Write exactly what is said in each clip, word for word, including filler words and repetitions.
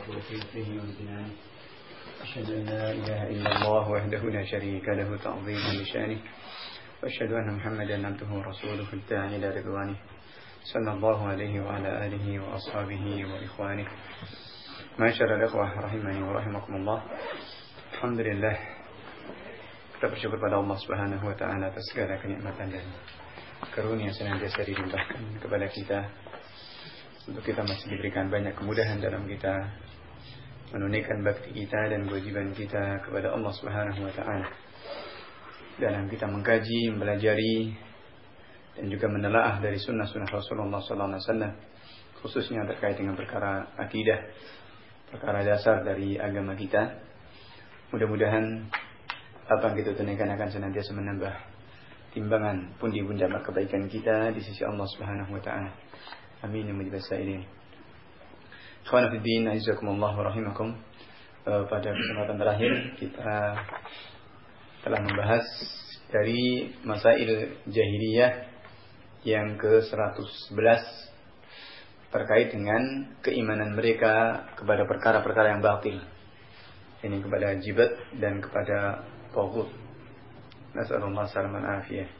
وتوفيقه وامتنانه أشهد أن لا إله إلا الله وحده لا شريك له تعظيما لشانه وأشهد أن محمدا عبده ورسوله الداعي إلى رضوانه صلى الله عليه وعلى آله وأصحابه وإخوانه. معاشر الإخوة rahimani wa rahimakumullah. Alhamdulillah, kita bersyukur pada Allah Subhanahu wa taala atas segala kenikmatan dan karunia senantiasa dilimpahkan kepada kita, untuk kita masih diberikan banyak kemudahan dalam kita menunaikan bakti kita dan kewajiban kita kepada Allah Subhanahu wa taala, dalam kita mengkaji, mempelajari dan juga menelaah dari sunnah-sunnah Rasulullah sallallahu alaihi wasallam, khususnya terkait dengan perkara akidah, perkara dasar dari agama kita. Mudah-mudahan apa yang kita tunaikan akan senantiasa menambah timbangan pundi-pundi amal kebaikan kita di sisi Allah Subhanahu wa taala. Amin ya rabbal alamin. Ikhwan fillah, azakumullah wa rahimakum. Pada kesempatan terakhir kita telah membahas dari masail jahiliyah yang ke seratus sebelas terkait dengan keimanan mereka kepada perkara-perkara yang batil. Ini kepada jibat dan kepada taghut. Nasallallahu salaman afiyah.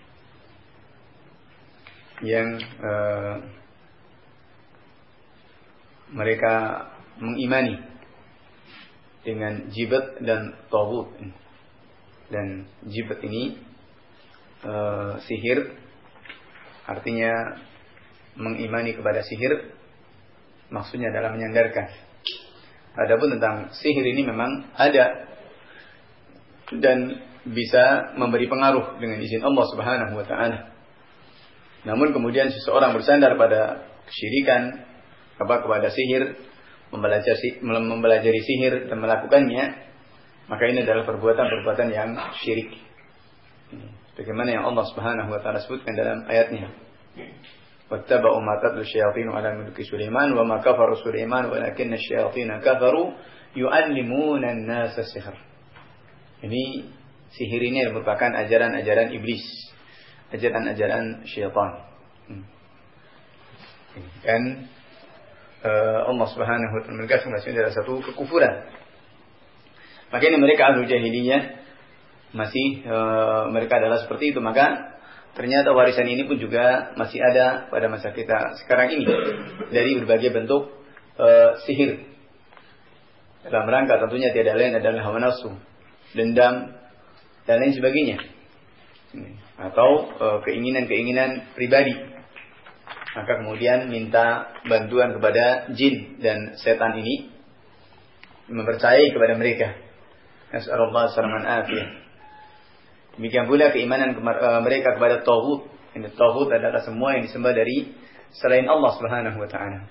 Yang uh, mereka mengimani dengan jibat dan taghut. Dan jibat ini uh, sihir, artinya mengimani kepada sihir, maksudnya adalah menyandarkan. Adapun tentang sihir ini memang ada dan bisa memberi pengaruh dengan izin Allah Subhanahu wa taala. Namun kemudian seseorang bersandar pada kesyirikan, apa kepada sihir, mempelajari mempelajari sihir dan melakukannya, maka ini adalah perbuatan-perbuatan yang syirik. Bagaimana yang Allah Subhanahu wa taala sebutkan dalam ayatnya. وَاتَّبَعُوا مَا تَتْلُو الشَّيَاطِينُ عَلَى مُلْكِ سُلَيْمَانَ وَمَا كَفَرَ سُلَيْمَانُ وَلَكِنَّ الشَّيَاطِينَ كَفَرُوا يُعَلِّمُونَ النَّاسَ السِّحْرَ. Ini sihir ini merupakan ajaran-ajaran iblis, ajaran-ajaran syaitan. Dan uh, Allah Subhanahu wa taala menegaskan bahwa adalah satu kekufuran. Maka ini mereka ahlu jahiliyah masih uh, mereka adalah seperti itu. Maka ternyata warisan ini pun juga masih ada pada masa kita sekarang ini, dari berbagai bentuk uh, sihir. Dalam rangka tentunya tiada lain adalah hawa nafsu, dendam dan lain sebagainya, atau uh, keinginan-keinginan pribadi. Maka kemudian minta bantuan kepada jin dan setan ini, mempercayai kepada mereka. Nas'alullah salaman afiyah. Demikian pula keimanan mereka kepada taghut. Ini taghut adalah semua yang disembah dari selain Allah Subhanahu wa taala.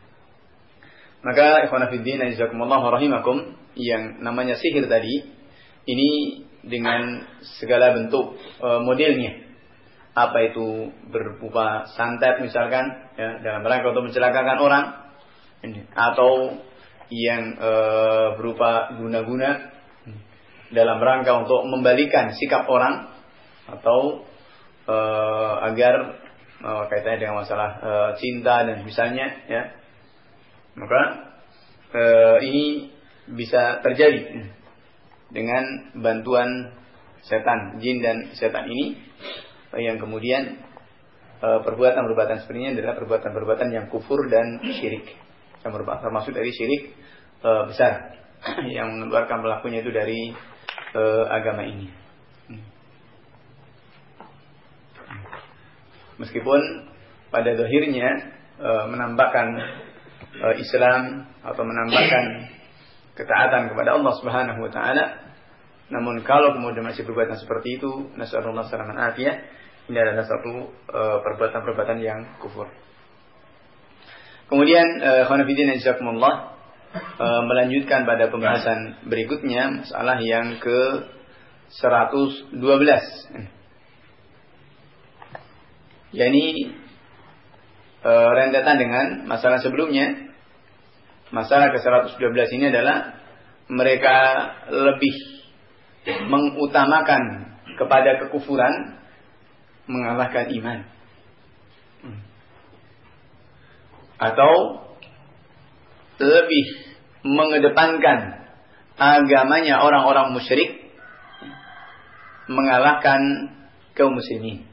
Maka ikhwan fillah jazakumullah rahimakum, yang namanya sihir tadi ini dengan segala bentuk e, modelnya. Apa itu berupa santet misalkan, ya, dalam rangka untuk mencelakakan orang, ini, atau yang e, berupa guna-guna dalam rangka untuk membalikan sikap orang, atau uh, agar uh, kaitannya dengan masalah uh, cinta dan misalnya, ya. Maka uh, ini bisa terjadi dengan bantuan setan, jin dan setan ini, uh, yang kemudian uh, perbuatan-perbuatan seperti ini adalah perbuatan-perbuatan yang kufur dan syirik, yang termasuk dari syirik uh, besar yang mengeluarkan pelakunya itu dari Uh, agama ini. Meskipun pada zahirnya uh, menampakkan uh, Islam atau menampakkan ketaatan kepada Allah Subhanahu wa taala, namun kalau kemudian masih perbuatan seperti itu, nasallallahu salaman afiyah, ini adalah satu uh, perbuatan-perbuatan yang kufur. Kemudian uh, khonafidin jazakumullah, Uh, melanjutkan pada pembahasan berikutnya, masalah yang ke seratus dua belas. Yani uh, rentetan dengan masalah sebelumnya. Masalah ke seratus dua belas ini adalah mereka lebih mengutamakan kepada kekufuran mengalahkan iman. Atau lebih mengedepankan agamanya orang-orang musyrik mengalahkan kaum muslimin.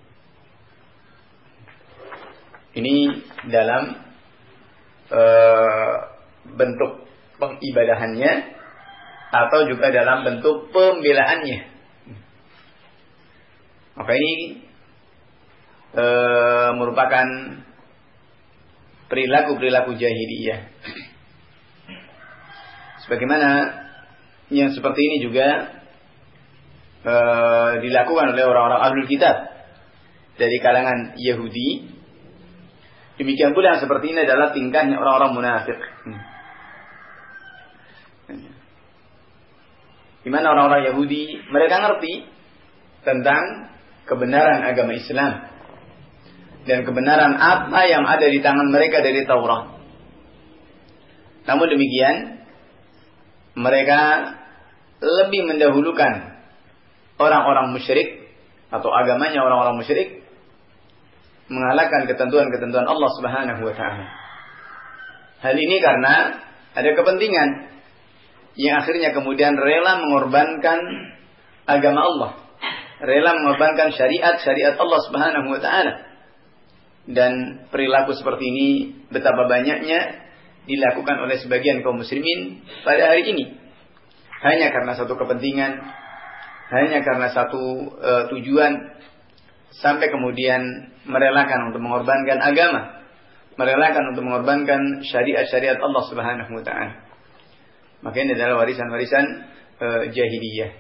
Ini dalam uh, bentuk pengibadahannya atau juga dalam bentuk pembelaannya. Maka ini uh, merupakan perilaku-perilaku jahiliyah. Sebagaimana yang seperti ini juga uh, dilakukan oleh orang-orang ahlul kitab dari kalangan Yahudi. Demikian pula yang seperti ini adalah tingkahnya orang-orang munafik. Di mana orang-orang Yahudi mereka ngerti tentang kebenaran agama Islam dan kebenaran apa yang ada di tangan mereka dari Taurat. Namun demikian mereka lebih mendahulukan orang-orang musyrik atau agamanya orang-orang musyrik mengalahkan ketentuan-ketentuan Allah Subhanahu wa taala. Hal ini karena ada kepentingan yang akhirnya kemudian rela mengorbankan agama Allah, rela mengorbankan syariat-syariat Allah Subhanahu wa taala. Dan perilaku seperti ini betapa banyaknya dilakukan oleh sebagian kaum muslimin pada hari ini. Hanya karena satu kepentingan, hanya karena satu uh, tujuan, sampai kemudian merelakan untuk mengorbankan agama, merelakan untuk mengorbankan syariat-syariat Allah Subhanahu wa taala. Maka ini adalah warisan-warisan uh, jahiliyah.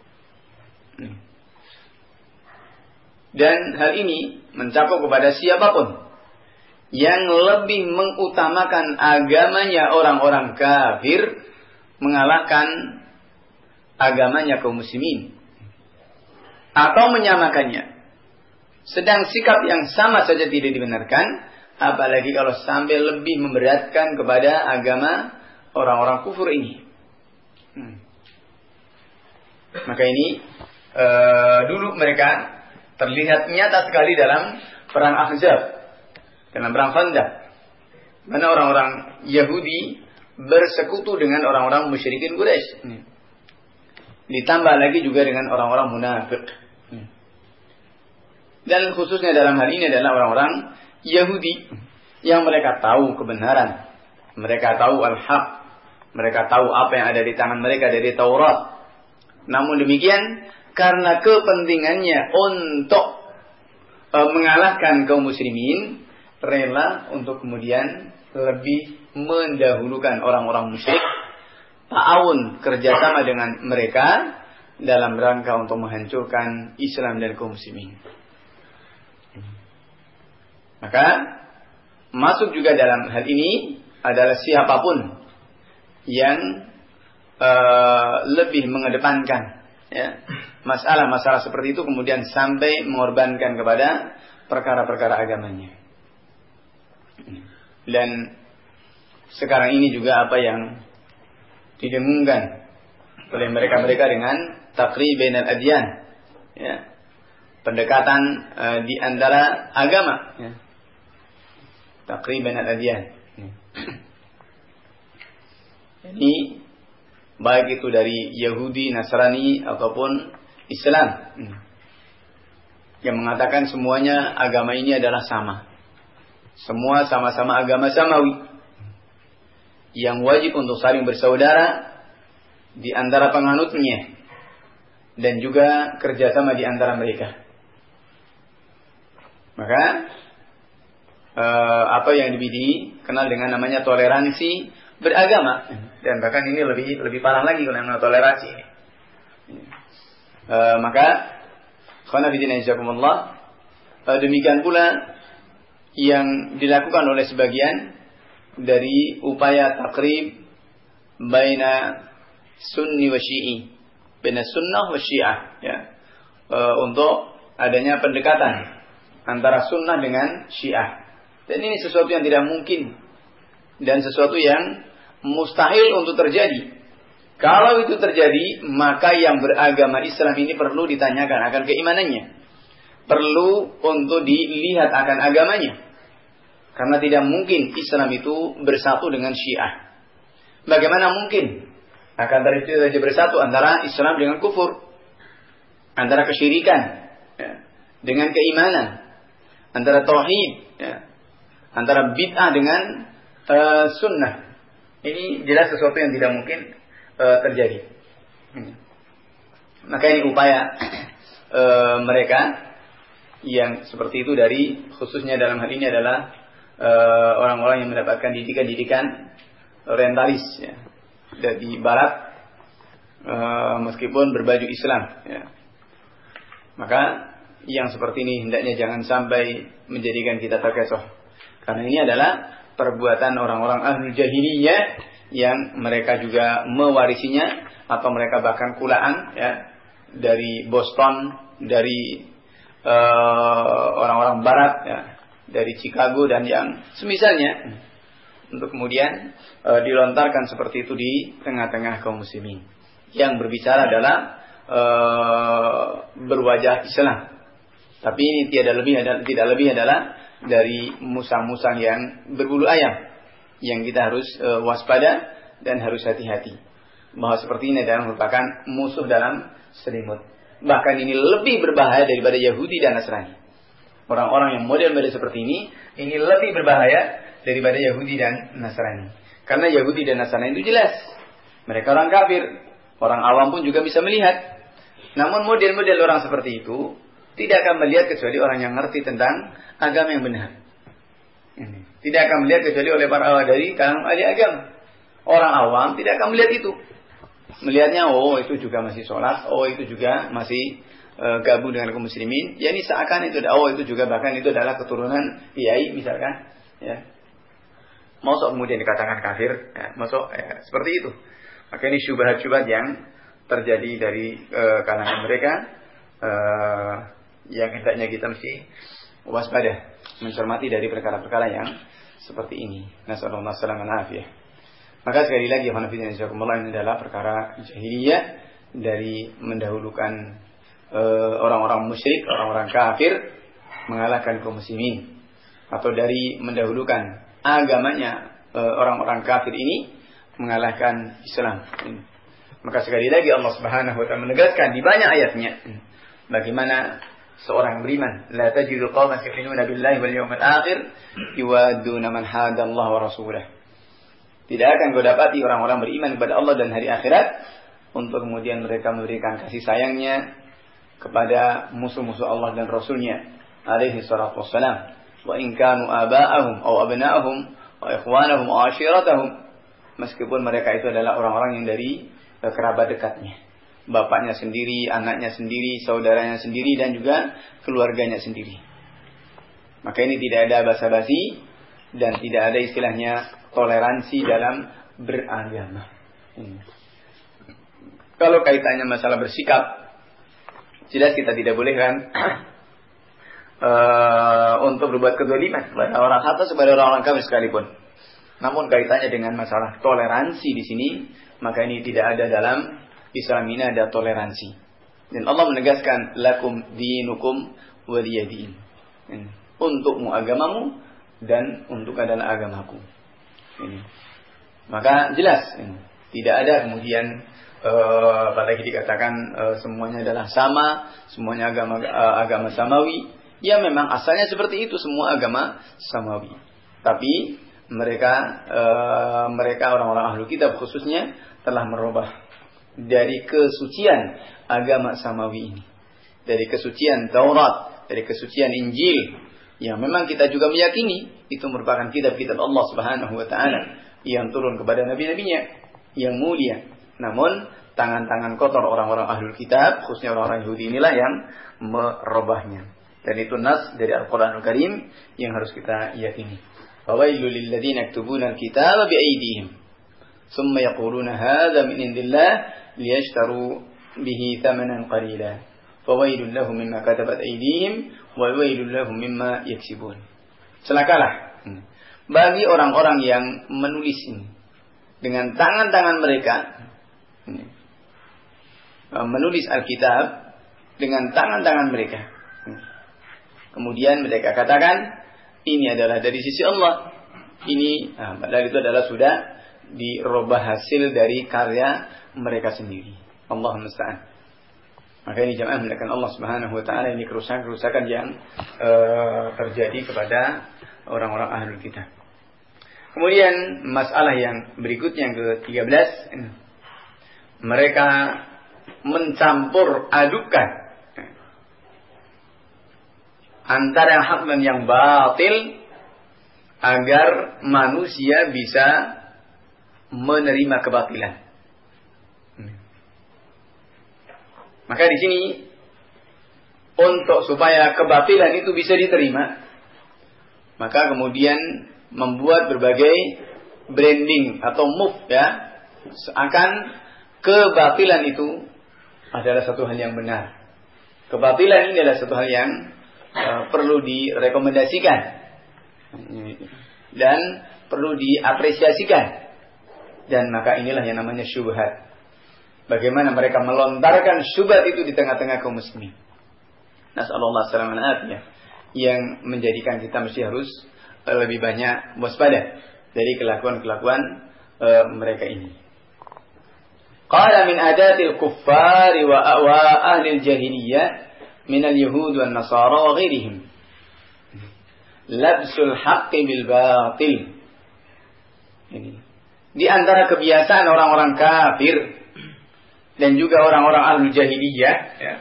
Dan hal ini mencakup kepada siapapun yang lebih mengutamakan agamanya orang-orang kafir mengalahkan agamanya kaum muslimin, atau menyamakannya. Sedang sikap yang sama saja tidak dibenarkan, apalagi kalau sampai lebih memberatkan kepada agama orang-orang kufur ini. Hmm. Maka ini uh, dulu mereka terlihat nyata sekali dalam perang Ahzab, dalam perang Khandaq, mana orang-orang Yahudi bersekutu dengan orang-orang musyrikin Quraisy. Hmm. Ditambah lagi juga dengan orang-orang munafik. Hmm. Dan khususnya dalam hal ini adalah orang-orang Yahudi yang mereka tahu kebenaran, mereka tahu al-haq, mereka tahu apa yang ada di tangan mereka dari Taurat. Namun demikian, karena kepentingannya untuk e, mengalahkan kaum muslimin, rela untuk kemudian lebih mendahulukan orang-orang musyrik, ta'awun kerjasama dengan mereka dalam rangka untuk menghancurkan Islam dan kaum muslimin. Maka masuk juga dalam hal ini adalah siapapun yang uh, lebih mengedepankan ya, masalah-masalah seperti itu kemudian sampai mengorbankan kepada perkara-perkara agamanya. Dan sekarang ini juga apa yang didengungkan oleh mereka-mereka dengan taqrib bainal adyan, ya, pendekatan uh, di antara agama, ya. Taqrib bainal adyan. Ini baik itu dari Yahudi, Nasrani ataupun Islam, yang mengatakan semuanya agama ini adalah sama. Semua sama-sama agama samawi yang wajib untuk saling bersaudara di antara penganutnya dan juga kerjasama di antara mereka. Maka eh, apa yang dikenal dengan namanya toleransi beragama, dan bahkan ini lebih lebih parah lagi kalau yang toleransi ini. Eh, maka khana bidina jazakumullah, eh, demikian pula yang dilakukan oleh sebagian dari upaya takrib baina sunni wa syi'i, baina sunnah wa syiah, ya, e, untuk adanya pendekatan antara sunnah dengan syiah. Dan ini sesuatu yang tidak mungkin dan sesuatu yang mustahil untuk terjadi. Kalau itu terjadi, maka yang beragama Islam ini perlu ditanyakan akan keimanannya, perlu untuk dilihat akan agamanya. Karena tidak mungkin Islam itu bersatu dengan Syiah. Bagaimana mungkin akan terjadi bersatu antara Islam dengan kufur, antara kesyirikan ya, dengan keimanan, antara tauhid ya, antara bid'ah dengan uh, sunnah. Ini jelas sesuatu yang tidak mungkin uh, terjadi. Maka ini upaya uh, mereka yang seperti itu dari, khususnya dalam hal ini adalah uh, orang-orang yang mendapatkan didikan-didikan orientalis ya, dari barat, uh, meskipun berbaju Islam ya. Maka yang seperti ini hendaknya jangan sampai menjadikan kita terkecoh, karena ini adalah perbuatan orang-orang ahli jahiliyah yang mereka juga mewarisinya, atau mereka bahkan kulaan ya, dari Boston, dari Uh, orang-orang barat ya, dari Chicago dan yang semisalnya, untuk kemudian uh, dilontarkan seperti itu di tengah-tengah kaum muslimin yang berbicara adalah uh, berwajah Islam, tapi ini tiada lebih adalah, tidak lebih adalah dari musang-musang yang berbulu ayam, yang kita harus uh, waspada dan harus hati-hati bahwa seperti ini adalah merupakan musuh dalam selimut. Bahkan ini lebih berbahaya daripada Yahudi dan Nasrani. Orang-orang yang model-model seperti ini, ini lebih berbahaya daripada Yahudi dan Nasrani. Karena Yahudi dan Nasrani itu jelas, mereka orang kafir. Orang awam pun juga bisa melihat. Namun model-model orang seperti itu tidak akan melihat kecuali orang yang ngerti tentang agama yang benar. Tidak akan melihat kecuali oleh para awam dari kalangan ahli agama. Orang awam tidak akan melihat itu. Melihatnya, oh itu juga masih sholat, oh itu juga masih e, gabung dengan kaum muslimin. Ya ini seakan itu, oh itu juga bahkan itu adalah keturunan kiai misalkan. Ya. Masuk kemudian dikatakan kafir, ya, masuk ya, seperti itu. Maka ini syubhat-syubhat yang terjadi dari e, kalangan mereka, e, yang hendaknya kita mesti waspada, mencermati dari perkara-perkara yang seperti ini. Nasallallahu alaihi wasallam. Maka sekali lagi ini adalah perkara jahiliyah, dari mendahulukan uh, orang-orang musyrik, orang-orang kafir mengalahkan kaum muslimin, atau dari mendahulukan agamanya uh, orang-orang kafir ini mengalahkan Islam. Maka sekali lagi Allah Subhanahu wa taala menegaskan di banyak ayatnya bagaimana seorang beriman, la tajidu qauman yu'minuna billahi wal yawmil akhir yuwadduna man hada Allah wa rasulahu. Tidak akan kau dapati orang-orang beriman kepada Allah dan hari akhirat untuk kemudian mereka memberikan kasih sayangnya kepada musuh-musuh Allah dan Rasulnya alaihi salatu wassalam. Wa in kanu aba'ahum aw abna'ahum wa ikhwanahum wa ashiratahum. Meskipun mereka itu adalah orang-orang yang dari kerabat dekatnya, bapaknya sendiri, anaknya sendiri, saudaranya sendiri, dan juga keluarganya sendiri. Maka ini tidak ada basa-basi dan tidak ada istilahnya toleransi dalam beragama. Hmm. Kalau kaitannya masalah bersikap, jelas kita tidak boleh kan uh, untuk berbuat kezaliman kepada orang atau kepada orang-orang kafir sekalipun. Namun kaitannya dengan masalah toleransi di sini, maka ini tidak ada dalam Islam, ini ada toleransi. Dan Allah menegaskan lakum dinukum waliyadin. Hmm. Untukmu agamamu dan untuk adalah agamaku. Ini. Maka jelas ini. Tidak ada kemudian uh, apalagi dikatakan uh, semuanya adalah sama, semuanya agama uh, agama samawi. Ya memang asalnya seperti itu, semua agama samawi. Tapi mereka uh, mereka orang-orang ahlu kitab khususnya telah merubah dari kesucian agama samawi ini, dari kesucian Taurat, dari kesucian Injil, yang memang kita juga meyakini itu merupakan kitab-kitab Allah Subhanahu wa taala yang turun kepada nabi-nabinya yang mulia. Namun tangan-tangan kotor orang-orang ahlul kitab, khususnya orang-orang Yahudi inilah yang merubahnya. Dan itu nas dari Al-Qur'anul Karim yang harus kita yakini. Fawailul lil ladzina yaktubuna al-kitaba bi aydihim thumma yaquluna hadza min indillah liyashtaru bihi thamanan qalila. Fawailul lahum mimma katabat aydihim wa wailul lahum mimma yaksibun. Celakalah bagi orang-orang yang menulis ini dengan tangan-tangan mereka, menulis Alkitab dengan tangan-tangan mereka. Kemudian mereka katakan ini adalah dari sisi Allah. Ini, nah, padahal itu adalah sudah dirubah hasil dari karya mereka sendiri. Allahumma musta'an. Maka ini jamaah melakukan Allah Subhanahu wa taala, ini kerusakan-kerusakan yang uh, terjadi kepada orang-orang ahlul kitab. Kemudian masalah yang berikutnya yang ke tiga belas, mereka mencampur adukan antara yang hak dan yang batil agar manusia bisa menerima kebatilan. Maka di sini untuk supaya kebatilan itu bisa diterima, maka kemudian membuat berbagai branding atau move, ya, seakan kebatilan itu adalah satu hal yang benar. Kebatilan ini adalah satu hal yang uh, perlu direkomendasikan dan perlu diapresiasikan. Dan maka inilah yang namanya syubhat. Bagaimana mereka melontarkan syubhat itu di tengah-tengah kaum muslimin. Nasallallahu alaihi wasallam, yang menjadikan kita mesti harus lebih banyak waspada dari kelakuan-kelakuan uh, mereka ini. Qala min adatil kuffar wa wa ahli al-jahiliyah min al-yahud wan nasara wa ghairihim labsul haqqi bil batil. Ini di antara kebiasaan orang-orang kafir dan juga orang-orang ahli jahiliyah, ya,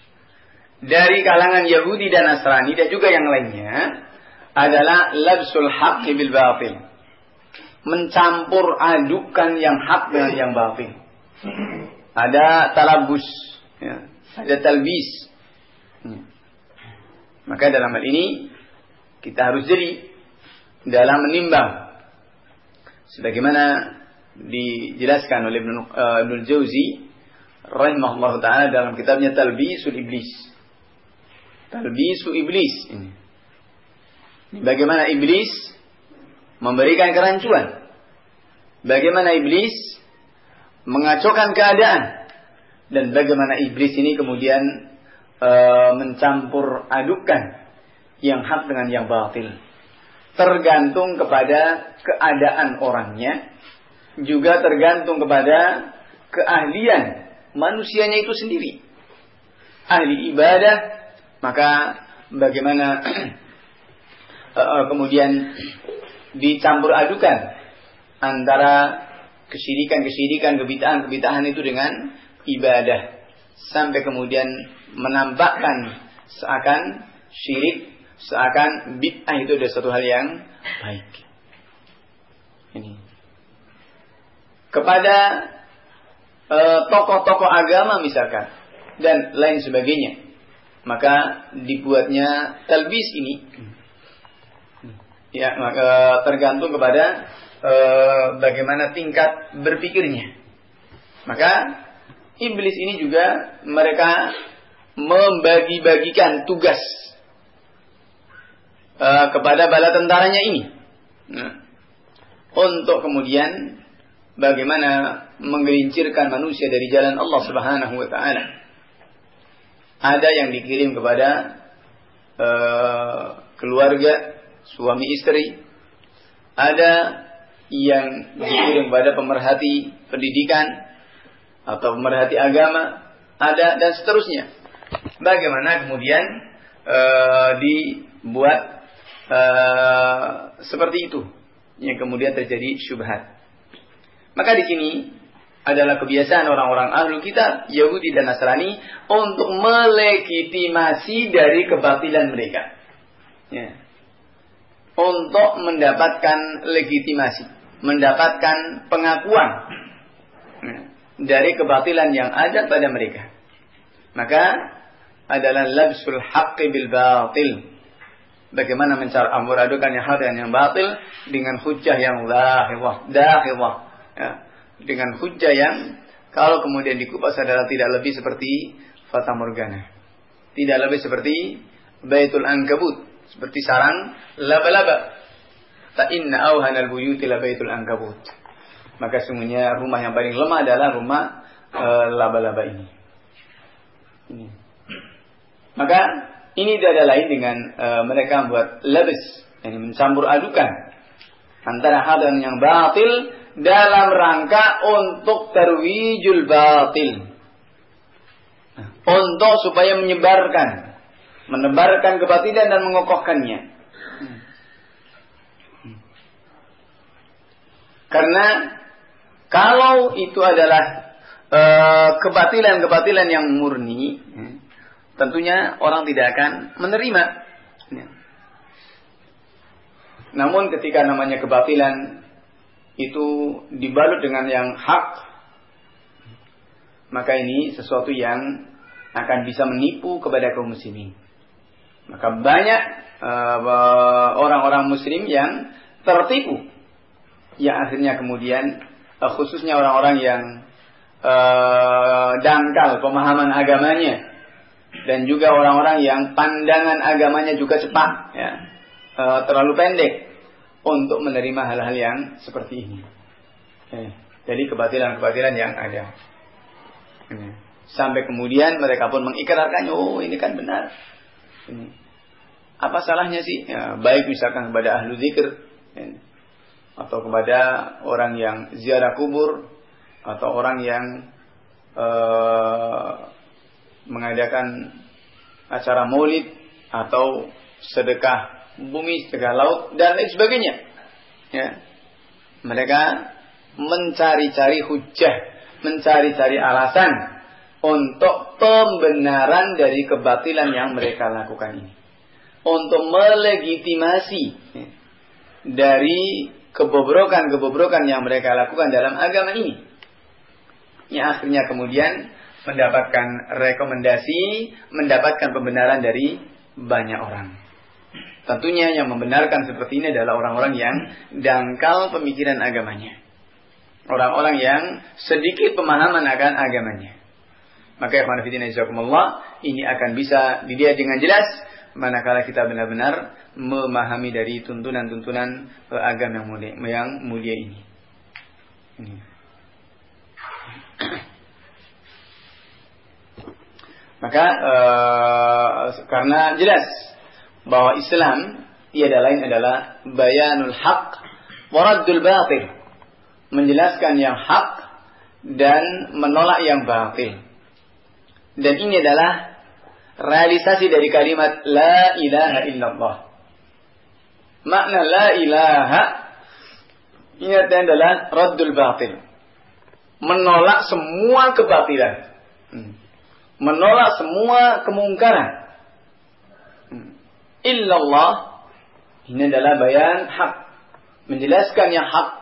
dari kalangan Yahudi dan Nasrani dan juga yang lainnya adalah labsul haqqi bil batil, mencampur adukan yang hak dengan yang batil. Ada talabus, ya, ada talbis. Ya. Maka dalam hal ini kita harus jeli dalam menimbang, sebagaimana dijelaskan oleh Ibnu uh, Ibnu Jauzi rahimahullah taala dalam kitabnya Talbisul Iblis. Talbisu Iblis ini. Bagaimana iblis memberikan kerancuan, bagaimana iblis mengacaukan keadaan, dan bagaimana iblis ini kemudian e, mencampur adukan yang hak dengan yang batil. Tergantung kepada keadaan orangnya, juga tergantung kepada keahlian manusianya itu sendiri. Ahli ibadah, maka bagaimana Uh, kemudian dicampur adukan antara kesyirikan-kesyirikan, kebid'ahan-kebid'ahan itu dengan ibadah, sampai kemudian menampakkan seakan syirik, seakan bid'ah itu adalah satu hal yang baik. Ini kepada uh, tokoh-tokoh agama misalkan dan lain sebagainya, maka dibuatnya talbis ini. Ya, maka tergantung kepada e, bagaimana tingkat berpikirnya. Maka iblis ini juga mereka membagi-bagikan tugas e, kepada bala tentaranya ini, nah, untuk kemudian bagaimana menggelincirkan manusia dari jalan Allah Subhanahu wa taala. Ada yang dikirim kepada e, keluarga, suami istri, ada yang dikirim kepada pemerhati pendidikan atau pemerhati agama, ada, dan seterusnya. Bagaimana kemudian e, dibuat e, seperti itu, yang kemudian terjadi syubhat. Maka di sini adalah kebiasaan orang-orang ahlul kitab, Yahudi dan Nasrani, untuk melegitimasi dari kebatilan mereka. Ya. Untuk mendapatkan legitimasi, mendapatkan pengakuan dari kebatilan yang ada pada mereka. Maka adalah labsul haqqi bil batil. Bagaimana mencampur adukan yang hak dan yang batil dengan hujjah yang zahirah, dakhirah, ya, dengan hujjah yang kalau kemudian dikupas adalah tidak lebih seperti fata morgana, tidak lebih seperti baitul ankabut, seperti sarang laba-laba. Ta inna awhanal buyuti labaitul ankabut. Maka sungguhnya rumah yang paling lemah adalah rumah e, laba-laba ini. ini. Maka ini tidak ada lain dengan e, mereka membuat labis, yani mencampur adukan antara hal dan yang batil dalam rangka untuk tarwijul batil. Untuk supaya menyebarkan, menebarkan kebatilan dan mengokohkannya. Karena kalau itu adalah uh, kebatilan-kebatilan yang murni, tentunya orang tidak akan menerima. Namun ketika namanya kebatilan itu dibalut dengan yang hak, maka ini sesuatu yang akan bisa menipu kepada kaum muslimin. Maka banyak uh, orang-orang muslim yang tertipu, yang akhirnya kemudian uh, khususnya orang-orang yang uh, dangkal pemahaman agamanya, dan juga orang-orang yang pandangan agamanya juga cepat, ya, uh, terlalu pendek untuk menerima hal-hal yang seperti ini. Eh, jadi kebatilan-kebatilan yang ada. Eh. Sampai kemudian mereka pun mengikrarkannya, oh ini kan benar. Ini. Apa salahnya sih? Ya, baik misalkan kepada ahlu zikr, ya, atau kepada orang yang ziarah kubur, atau orang yang uh, mengadakan acara maulid, atau sedekah bumi, sedekah laut, dan lain sebagainya. Ya. Mereka mencari-cari hujjah, mencari-cari alasan untuk pembenaran dari kebatilan yang mereka lakukan ini, untuk melegitimasi dari kebobrokan-kebobrokan yang mereka lakukan dalam agama ini, yang akhirnya kemudian mendapatkan rekomendasi, mendapatkan pembenaran dari banyak orang. Tentunya yang membenarkan seperti ini adalah orang-orang yang dangkal pemikiran agamanya, orang-orang yang sedikit pemahaman akan agamanya. Maka ikhwan fillah jazakumullah, ini akan bisa dilihat dengan jelas manakala kita benar-benar memahami dari tuntunan-tuntunan agama yang mulia, yang mulia ini. ini. Maka ee, karena jelas bahwa Islam tiada lain adalah bayanul haq wa raddul batil, menjelaskan yang hak dan menolak yang batil. Dan ini adalah realisasi dari kalimat la ilaha illallah. Makna la ilaha ini adalah raddul batil, menolak semua kebatilan, menolak semua kemungkaran. Illallah ini adalah bayan hak, menjelaskan yang hak,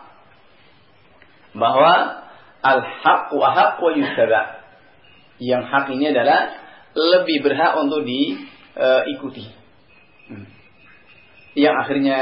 bahwa al-haq wa haq wa yuttaba. Yang hak ini adalah lebih berhak untuk diikuti. Hmm. Yang akhirnya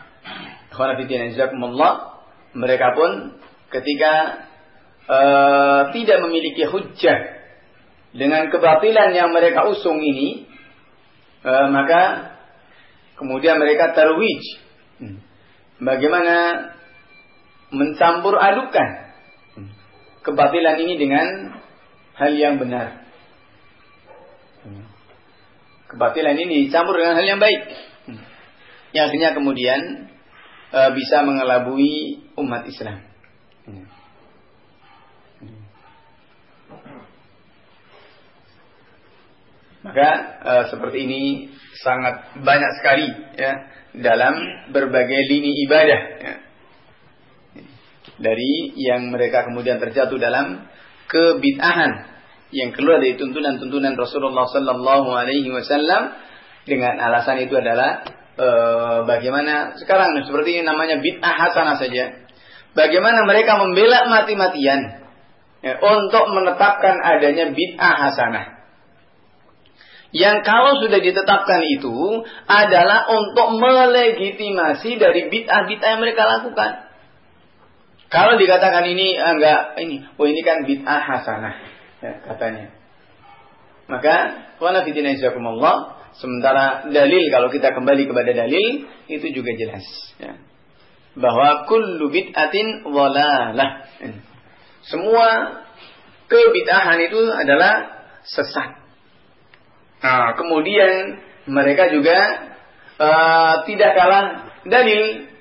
mereka pun ketika uh, tidak memiliki hujjah dengan kebatilan yang mereka usung ini, uh, maka kemudian mereka tarwij. Hmm. Bagaimana mencampur adukan hmm. kebatilan ini dengan hal yang benar. Kebatilan ini dicampur dengan hal yang baik, yang akhirnya kemudian e, bisa mengelabui umat Islam. Maka e, seperti ini sangat banyak sekali, ya, dalam berbagai lini ibadah, ya. Dari yang mereka kemudian terjatuh dalam kebid'ahan yang keluar dari tuntunan-tuntunan Rasulullah sallallahu alaihi wasallam, dengan alasan itu adalah e, bagaimana sekarang seperti ini namanya bid'ah hasanah saja. Bagaimana mereka membela mati-matian, ya, untuk menetapkan adanya bid'ah hasanah. Yang kalau sudah ditetapkan itu adalah untuk melegitimasi dari bid'ah-bid'ah yang mereka lakukan. Kalau dikatakan ini enggak ini, oh ini kan bid'ah hasanah, ya, katanya. Maka wala fitina jazakumullah, sementara dalil, kalau kita kembali kepada dalil, itu juga jelas, ya, bahwa kullu bid'atin dhalalah. Semua kebid'ahan itu adalah sesat. Nah, kemudian mereka juga uh, tidak kalah dalil,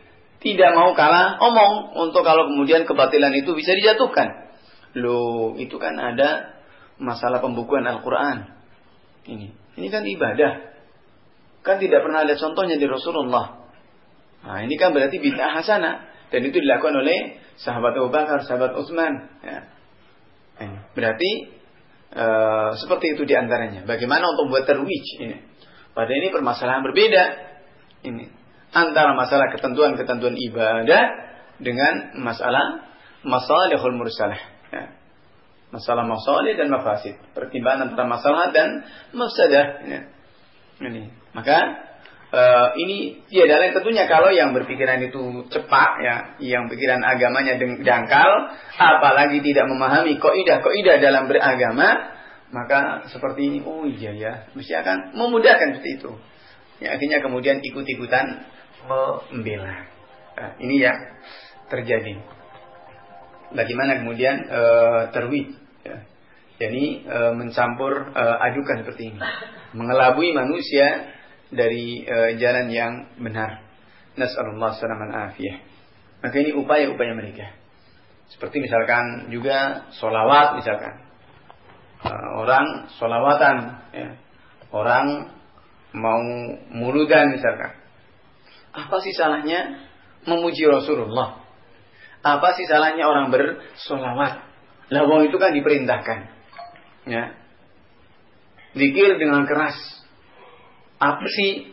tidak mau kalah omong untuk kalau kemudian kebatilan itu bisa dijatuhkan. Loh, itu kan ada masalah pembukuan Al-Quran. Ini, ini kan ibadah. Kan tidak pernah ada contohnya di Rasulullah. Nah, ini kan berarti bid'ah hasanah. Dan itu dilakukan oleh sahabat Abu Bakar, sahabat Utsman. Ya. Berarti uh, seperti itu diantaranya. Bagaimana untuk membuat terwij ini? Pada ini permasalahan berbeda. Ini antara masalah ketentuan-ketentuan ibadah dengan masalah masalihul mursalah. Ya. Masalah masalih dan mafasid. Pertimbangan antara masalah dan mafsadah. Ya. Ini. Maka uh, ini tiada lain tentunya kalau yang berpikiran itu cepat, ya, yang pikiran agamanya dangkal, apalagi tidak memahami kaidah-kaidah dalam beragama, maka seperti ini, oh iya ya, mesti akan memudahkan seperti itu. Ya, akhirnya kemudian ikut-ikutan membela. Nah, ini yang terjadi. Bagaimana kemudian uh, terwid, ya. Jadi uh, mencampur uh, adukan seperti ini, mengelabui manusia dari uh, jalan yang benar. Nas'alullah salaman afiyah. Maka ini upaya-upaya mereka. Seperti misalkan juga solawat misalkan. Uh, orang solawatan, ya. Orang mau muludan misalkan. Apa sih salahnya memuji Rasulullah? Apa sih salahnya orang bersolawat? Lah wong itu kan diperintahkan. Ya. Zikir dengan keras. Apa sih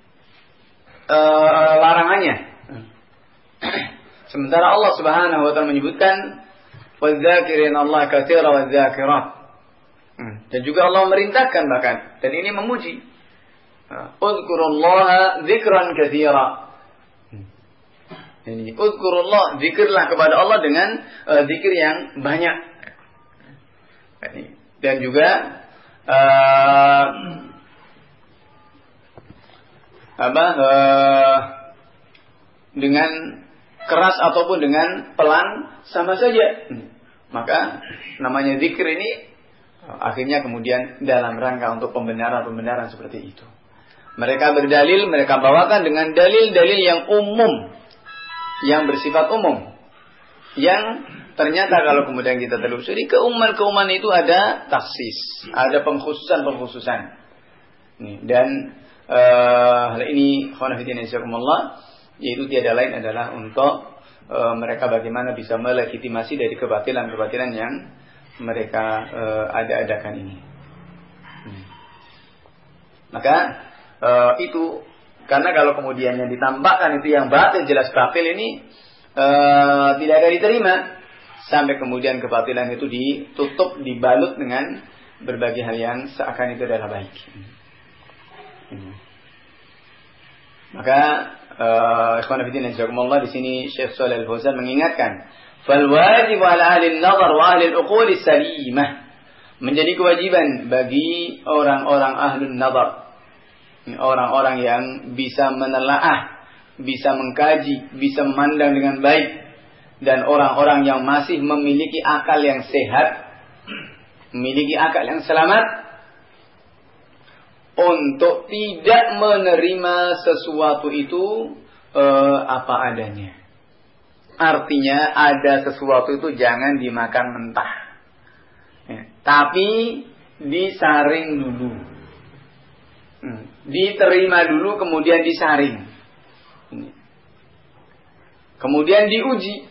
uh, larangannya? Sementara Allah Subhanahu wa taala menyebutkan wadzakirin Allah katsira wadzakirat. Dan juga Allah merintahkan bahkan, dan ini memuji. Uzkurullaha dzikran katsira. Ini uzkurullah, zikirlah kepada Allah dengan uh, zikir yang banyak. Dan juga uh, apa uh, dengan keras ataupun dengan pelan sama saja. Maka namanya zikir ini uh, akhirnya kemudian dalam rangka untuk pembenaran-pembenaran seperti itu. Mereka berdalil, mereka bawakan dengan dalil-dalil yang umum, yang bersifat umum, yang ternyata kalau kemudian kita telusuri keumuman-keumuman itu ada taksis, ada pengkhususan-pengkhususan. Dan uh, hal ini khonafidin insyaallah, yaitu tiada lain adalah untuk uh, mereka bagaimana bisa melegitimasi dari kebatilan-kebatilan yang mereka uh, ada-adakan ini. Hmm. Maka uh, itu karena kalau kemudian yang ditampakkan itu yang batil, jelas batil ini uh, tidak ada diterima. Sampai kemudian kebatilan itu ditutup, dibalut dengan berbagai hal yang seakan itu adalah baik. Hmm. Maka ikhwan fillah jazakumullah, di sini Syekh Shalih Al-Fauzan mengingatkan, fal wajib ala ahli an-nazar wa ahli al-uqul as-salimah, menjadi kewajiban bagi orang-orang ahlun nazar, orang-orang yang bisa menelaah, bisa mengkaji, bisa memandang dengan baik, dan orang-orang yang masih memiliki akal yang sehat, memiliki akal yang selamat, untuk tidak menerima sesuatu itu eh, apa adanya. Artinya ada sesuatu itu jangan dimakan mentah, ya, tapi disaring dulu. Hmm. Diterima dulu, kemudian disaring, kemudian diuji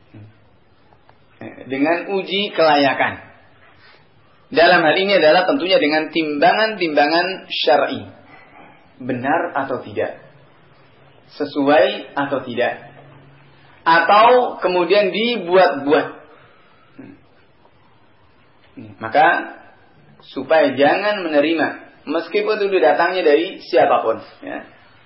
dengan uji kelayakan. Dalam hal ini adalah tentunya dengan timbangan-timbangan syar'i, benar atau tidak, sesuai atau tidak, atau kemudian dibuat-buat. Maka supaya jangan menerima meskipun itu datangnya dari siapapun, ya.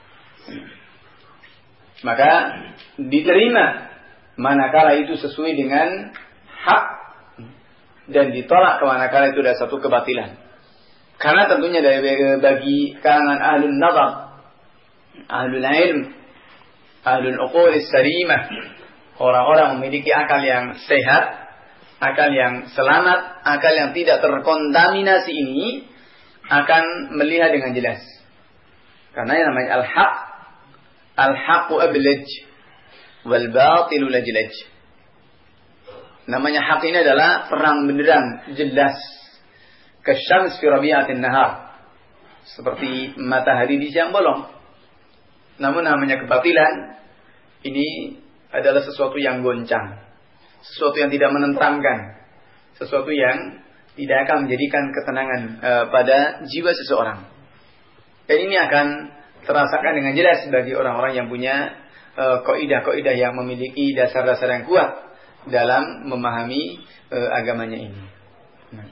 Maka diterima manakala itu sesuai dengan hak, dan ditolak manakala itu ada satu kebatilan. Karena tentunya dari bagi kalangan ahlun nazar, ahlul ilm, ahlul uqul as-salimah, orang-orang memiliki akal yang sehat, akal yang selamat, akal yang tidak terkontaminasi ini akan melihat dengan jelas. Karena yang namanya al-haq, al-haqqu ablaj. wal batilu lajlaj. Namanya hak ini adalah terang benderang, jelas. Kasyams fi rabi'atin nahar. Seperti matahari di siang bolong. Namun namanya kebatilan ini adalah sesuatu yang goncang, sesuatu yang tidak menenteramkan, sesuatu yang tidak akan menjadikan ketenangan uh, pada jiwa seseorang. Dan ini akan terasakan dengan jelas bagi orang-orang yang punya uh, kaidah-kaidah yang memiliki dasar-dasar yang kuat dalam memahami uh, agamanya ini. Nah.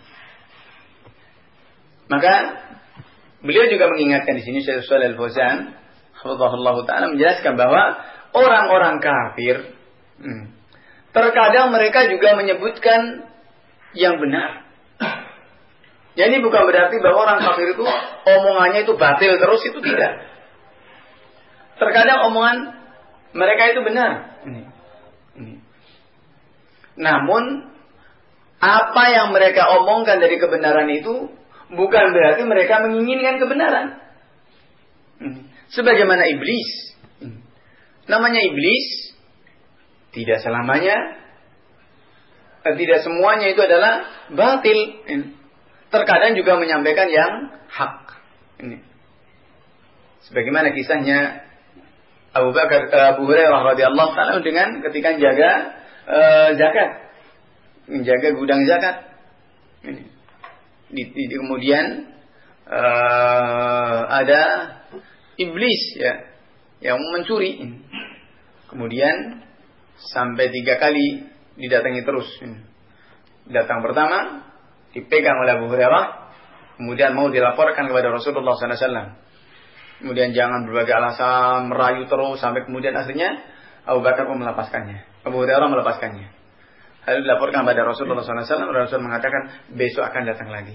Maka beliau juga mengingatkan di sini Syekh Shalih Al-Fauzan, hafizahullah taala, menjelaskan bahwa orang-orang kafir hmm, terkadang mereka juga menyebutkan yang benar. Ya, ini bukan berarti bahwa orang kafir itu omongannya itu batil terus, itu tidak. Terkadang omongan mereka itu benar. Ini. Ini. Namun apa yang mereka omongkan dari kebenaran itu bukan berarti mereka menginginkan kebenaran. Hmm. Sebagaimana iblis. Hmm. Namanya iblis tidak selamanya, eh, tidak semuanya itu adalah batil. Hmm. Terkadang juga menyampaikan yang hak. Hmm. Sebagaimana kisahnya Abu Bakar, Abu Hurairah radhiyallahu taala dengan ketika jaga uh, zakat, menjaga gudang zakat. Hmm. Di, di, kemudian uh, ada iblis ya yang mencuri. Kemudian sampai tiga kali didatangi terus. Datang pertama dipegang oleh Abu Hurairah, kemudian mau dilaporkan kepada Rasulullah sallallahu alaihi wasallam. Kemudian jangan berbagai alasan, merayu terus sampai kemudian akhirnya Abu Bakar pun melepaskannya. Abu Hurairah melepaskannya. Lalu dilaporkan pada Rasulullah sallallahu alaihi wasallam. Rasul mengatakan besok akan datang lagi.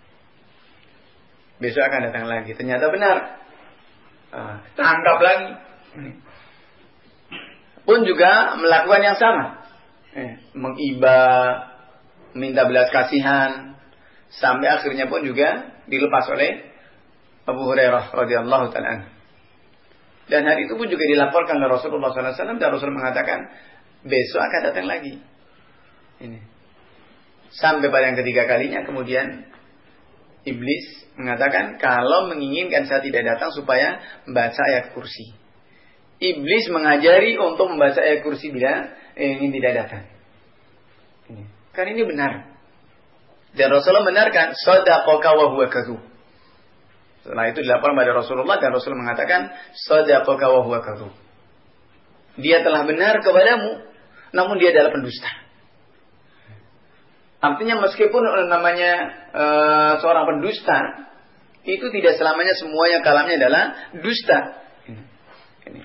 Besok akan datang lagi. Ternyata benar. Uh, tangkap lagi. Pun juga melakukan yang sama. Eh, mengiba, minta belas kasihan, sampai akhirnya pun juga dilepas oleh Abu Hurairah radhiyallahu taala. Dan hari itu pun juga dilaporkan oleh Rasulullah sallallahu alaihi wasallam, dan Rasul mengatakan besok akan datang lagi. Ini. Sampai pada yang ketiga kalinya kemudian iblis mengatakan kalau menginginkan saya tidak datang supaya membaca ayat kursi. Iblis mengajari untuk membaca ayat kursi bila ingin tidak datang. Ini. Kan ini benar. Dan Rasulullah benarkan sadaqaka wa huwa kadzub. Setelah itu dilaporkan pada Rasulullah dan Rasul mengatakan sadaqaka wa huwa kadzub. Dia telah benar kepadamu, namun dia adalah pendusta. Artinya meskipun namanya e, seorang pendusta, itu tidak selamanya semuanya kalamnya adalah dusta. Ini. Ini.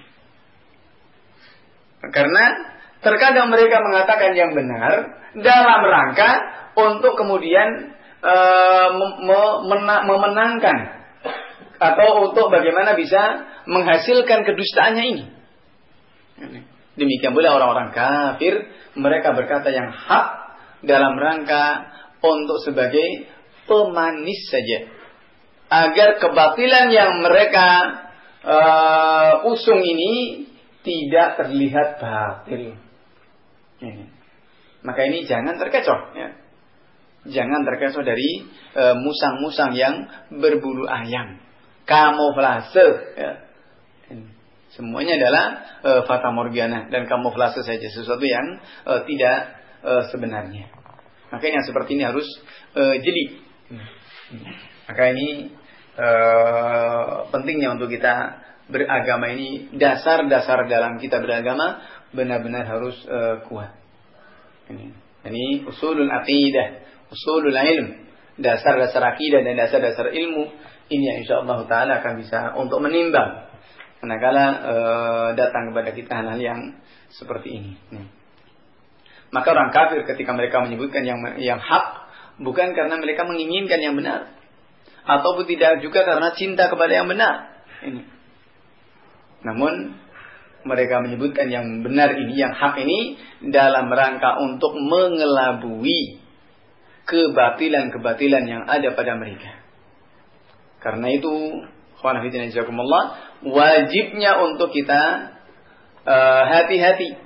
Karena terkadang mereka mengatakan yang benar dalam rangka untuk kemudian e, memenangkan atau untuk bagaimana bisa menghasilkan kedustaannya ini. Ini. Demikian pula orang-orang kafir, mereka berkata yang hak dalam rangka untuk sebagai pemanis saja, agar kebatilan yang mereka uh, usung ini tidak terlihat batil. Ini. Maka ini jangan terkecoh, ya. Jangan terkecoh dari uh, musang-musang yang berbulu ayam, kamuflase. Ya. Ini. Semuanya adalah uh, fata morgana dan kamuflase saja, sesuatu yang uh, tidak uh, sebenarnya. Maka yang seperti ini harus uh, jeli. Maka ini uh, pentingnya untuk kita beragama ini, dasar-dasar dalam kita beragama benar-benar harus uh, kuat. Ini, ini usulul aqidah, usulul ilm, dasar-dasar akidah dan dasar-dasar ilmu. Ini yang insyaallah taala akan bisa untuk menimbang manakala uh, datang kepada kita hal-hal yang seperti ini. Nih. Maka orang kafir ketika mereka menyebutkan yang yang hak bukan karena mereka menginginkan yang benar, ataupun tidak juga karena cinta kepada yang benar. Ini. Namun mereka menyebutkan yang benar ini, yang hak ini dalam rangka untuk mengelabui kebatilan-kebatilan yang ada pada mereka. Karena itu, wajibnya untuk kita uh, hati-hati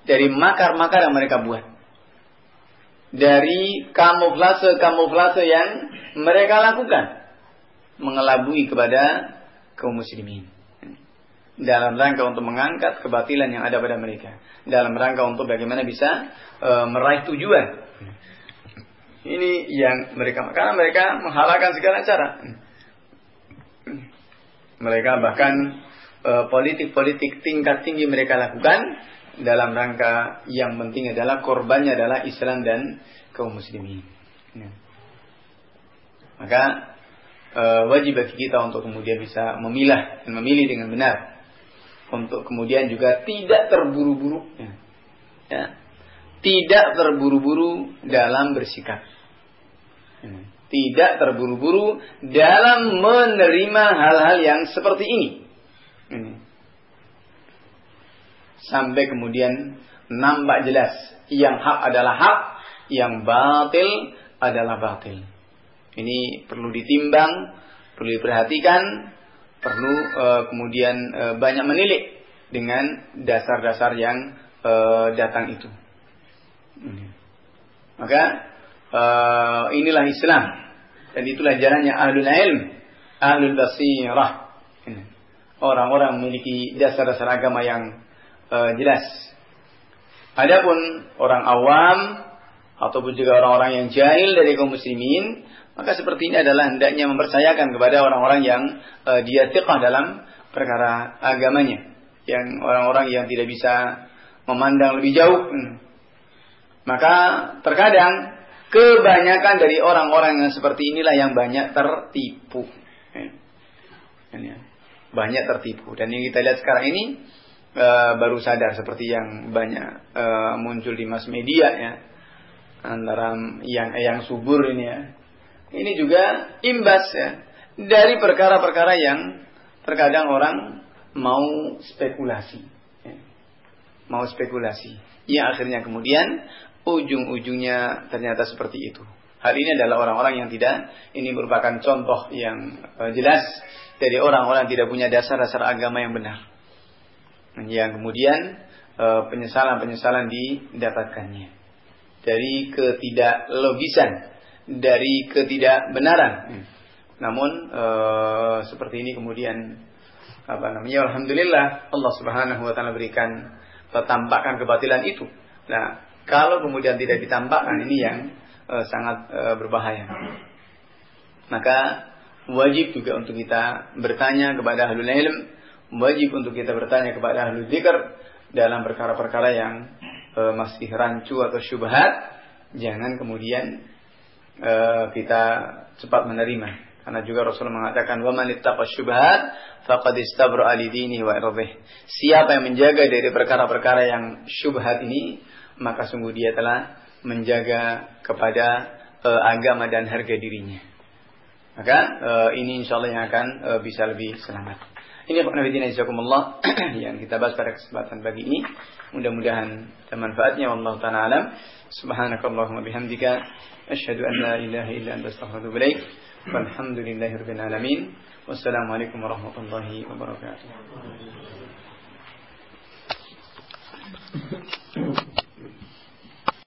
dari makar-makar yang mereka buat, dari kamuflase-kamuflase yang mereka lakukan, mengelabui kepada kaum muslimin dalam rangka untuk mengangkat kebatilan yang ada pada mereka, dalam rangka untuk bagaimana bisa e, meraih tujuan. Ini yang mereka, karena mereka menghalalkan segala cara. Mereka bahkan e, politik-politik tingkat tinggi mereka lakukan dalam rangka yang penting adalah korbannya adalah Islam dan kaum muslimin. Maka e, wajib bagi kita untuk kemudian bisa memilah dan memilih dengan benar, untuk kemudian juga tidak terburu-buru, ya. Ya. Tidak terburu-buru dalam bersikap, ya. Tidak terburu-buru dalam menerima hal-hal yang seperti ini, ya. Sampai kemudian nampak jelas yang hak adalah hak, yang batil adalah batil. Ini perlu ditimbang, perlu diperhatikan, perlu uh, kemudian uh, banyak menilik dengan dasar-dasar yang uh, datang itu. Hmm. Maka uh, inilah Islam, dan itulah jalannya ahlul ilm, ahlul basirah. Hmm. Orang-orang memiliki dasar-dasar agama yang uh, jelas. Adapun orang awam ataupun juga orang-orang yang jahil dari kaum muslimin, maka seperti ini adalah hendaknya mempercayakan kepada orang-orang yang uh, dia thiqah dalam perkara agamanya, yang orang-orang yang tidak bisa memandang lebih jauh. Hmm. Maka terkadang kebanyakan dari orang-orang yang seperti inilah yang banyak tertipu. Hmm. Banyak tertipu. Dan yang kita lihat sekarang ini uh, baru sadar, seperti yang banyak uh, muncul di mass media, ya, antara yang yang subur ini, ya. Ini juga imbas, ya, dari perkara-perkara yang terkadang orang mau spekulasi, ya. Mau spekulasi, yang akhirnya kemudian ujung-ujungnya ternyata seperti itu. Hal ini adalah orang-orang yang tidak, ini merupakan contoh yang uh, jelas dari orang-orang yang tidak punya dasar-dasar agama yang benar, yang kemudian uh, penyesalan-penyesalan didapatkannya dari ketidaklogisan, dari ketidakbenaran. Hmm. Namun e, seperti ini kemudian apa namanya? Alhamdulillah Allah Subhanahu wa taala berikan tampakkan kebatilan itu. Nah, kalau kemudian tidak ditampakkan, ini yang e, sangat e, berbahaya. Maka wajib juga untuk kita bertanya kepada ahlul ilm, wajib untuk kita bertanya kepada ahlul dzikr dalam perkara-perkara yang e, masih rancu atau syubhat. Jangan kemudian Uh, kita cepat menerima, karena juga Rasulullah mengatakan wa man ittaqa syubhat faqad istabra'a li dinihi wa irdihi. Siapa yang menjaga dari perkara-perkara yang syubhat ini, maka sungguh dia telah menjaga kepada uh, agama dan harga dirinya. Maka uh, ini insyaallah yang akan uh, bisa lebih selamat. Ini Pak Nabi Dina Jazakumullah yang kita bahas pada kesempatan pagi ini. Mudah-mudahan bermanfaatnya. Wallahu ta'ala alam. Subhanakallahumma bihamdika asyhadu an la ilaha illa anta astaghfiruka wa atubu ilaik. Walhamdulillahirabbil alamin. Wassalamualaikum warahmatullahi wabarakatuh.